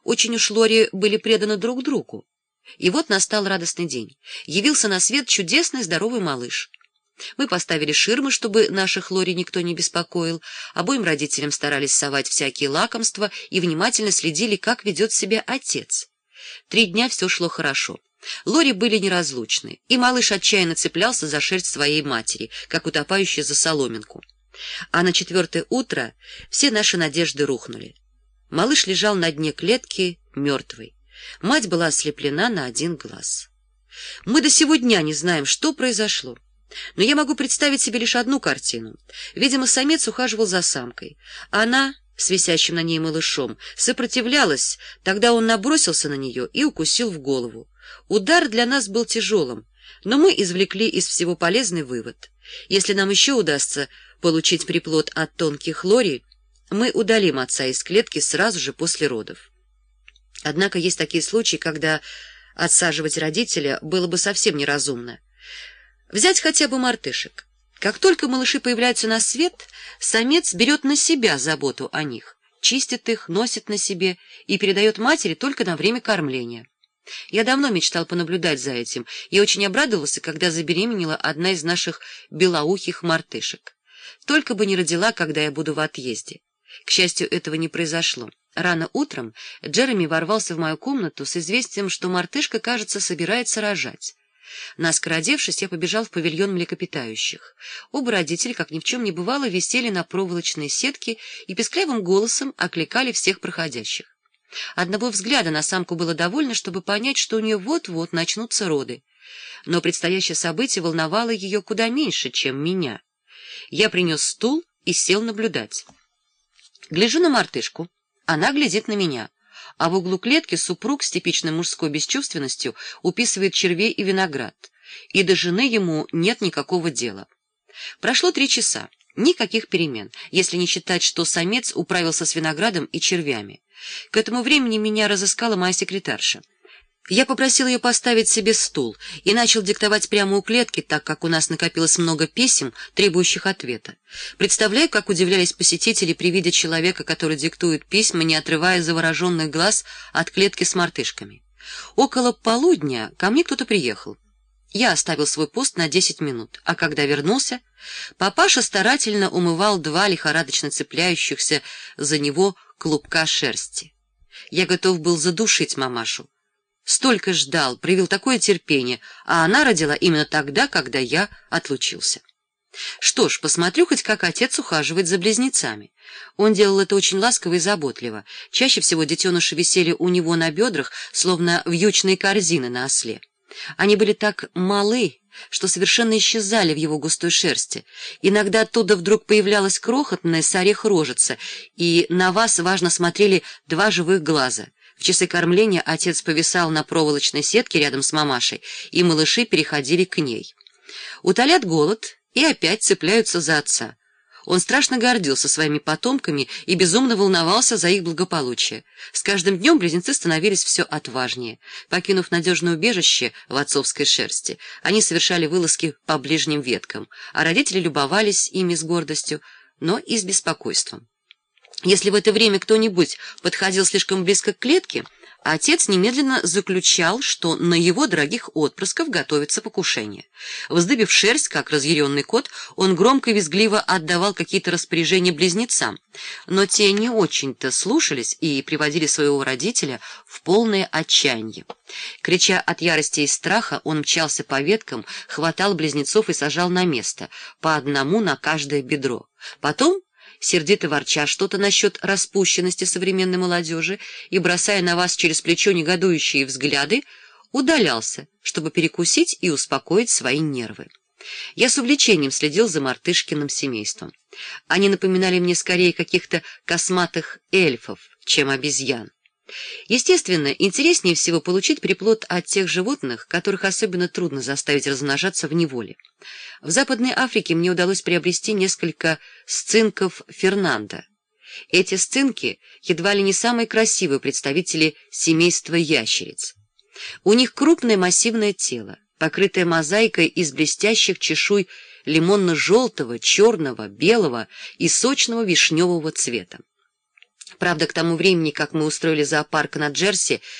Очень уж Лори были преданы друг другу. И вот настал радостный день. Явился на свет чудесный здоровый малыш. Мы поставили ширмы, чтобы наших Лори никто не беспокоил. Обоим родителям старались совать всякие лакомства и внимательно следили, как ведет себя отец. 3 дня все шло хорошо. Лори были неразлучны, и малыш отчаянно цеплялся за шерсть своей матери, как утопающий за соломинку. А на 4-е утро все наши надежды рухнули. Малыш лежал на дне клетки мертвый. Мать была ослеплена на 1 глаз. Мы до сего дня не знаем, что произошло. Но я могу представить себе лишь одну картину. Видимо, самец ухаживал за самкой. Она, с висящим на ней малышом, сопротивлялась. Тогда он набросился на нее и укусил в голову. Удар для нас был тяжелым, но мы извлекли из всего полезный вывод. Если нам еще удастся получить приплод от тонких Лори, мы удалим отца из клетки сразу же после родов. Однако есть такие случаи, когда отсаживать родителя было бы совсем неразумно. Взять хотя бы мартышек. Как только малыши появляются на свет, самец берет на себя заботу о них, чистит их, носит на себе и передает матери только на время кормления. Я давно мечтал понаблюдать за этим и очень обрадовался, когда забеременела одна из наших белоухих мартышек. Только бы не родила, когда я буду в отъезде. К счастью, этого не произошло. Рано утром Джереми ворвался в мою комнату с известием, что мартышка, кажется, собирается рожать. Наскоро одевшись, я побежал в павильон млекопитающих. Оба родителя, как ни в чем не бывало, висели на проволочной сетке и песклявым голосом окликали всех проходящих. Одного взгляда на самку было довольно, чтобы понять, что у нее вот-вот начнутся роды. Но предстоящее событие волновало ее куда меньше, чем меня. Я принес стул и сел наблюдать. Гляжу на мартышку, она глядит на меня, а в углу клетки супруг с типичной мужской бесчувственностью уписывает червей и виноград, и до жены ему нет никакого дела. Прошло 3 часа. Никаких перемен, если не считать, что самец управился с виноградом и червями. К этому времени меня разыскала моя секретарша. Я попросил ее поставить себе стул и начал диктовать прямо у клетки, так как у нас накопилось много писем, требующих ответа. Представляю, как удивлялись посетители при виде человека, который диктует письма, не отрывая завороженных глаз от клетки с мартышками. Около полудня ко мне кто-то приехал. Я оставил свой пост на 10 минут, а когда вернулся, папаша старательно умывал 2 лихорадочно цепляющихся за него клубка шерсти. Я готов был задушить мамашу. Столько ждал, проявил такое терпение, а она родила именно тогда, когда я отлучился. Что ж, посмотрю хоть, как отец ухаживает за близнецами. Он делал это очень ласково и заботливо. Чаще всего детеныши висели у него на бедрах, словно вьючные корзины на осле. Они были так малы, что совершенно исчезали в его густой шерсти. Иногда оттуда вдруг появлялась крохотная с орех рожица, и на вас важно смотрели 2 живых глаза. В часы кормления отец повисал на проволочной сетке рядом с мамашей, и малыши переходили к ней. Утолят голод и опять цепляются за отца. Он страшно гордился своими потомками и безумно волновался за их благополучие. С каждым днем близнецы становились все отважнее. Покинув надежное убежище в отцовской шерсти, они совершали вылазки по ближним веткам, а родители любовались ими с гордостью, но и с беспокойством. Если в это время кто-нибудь подходил слишком близко к клетке, отец немедленно заключал, что на его дорогих отпрысков готовится покушение. Вздыбив шерсть, как разъяренный кот, он громко и визгливо отдавал какие-то распоряжения близнецам, но те не очень-то слушались и приводили своего родителя в полное отчаяние. Крича от ярости и страха, он мчался по веткам, хватал близнецов и сажал на место, по одному на каждое бедро. Потом, сердито ворча что-то насчет распущенности современной молодежи и бросая на вас через плечо негодующие взгляды, удалялся, чтобы перекусить и успокоить свои нервы. Я с увлечением следил за мартышкиным семейством. Они напоминали мне скорее каких-то косматых эльфов, чем обезьян. Естественно, интереснее всего получить приплод от тех животных, которых особенно трудно заставить размножаться в неволе. В Западной Африке мне удалось приобрести несколько сцинков Фернандо. Эти сцинки едва ли не самые красивые представители семейства ящериц. У них крупное массивное тело, покрытое мозаикой из блестящих чешуй лимонно-желтого, черного, белого и сочного вишневого цвета. Правда, к тому времени, как мы устроили зоопарк на Джерси,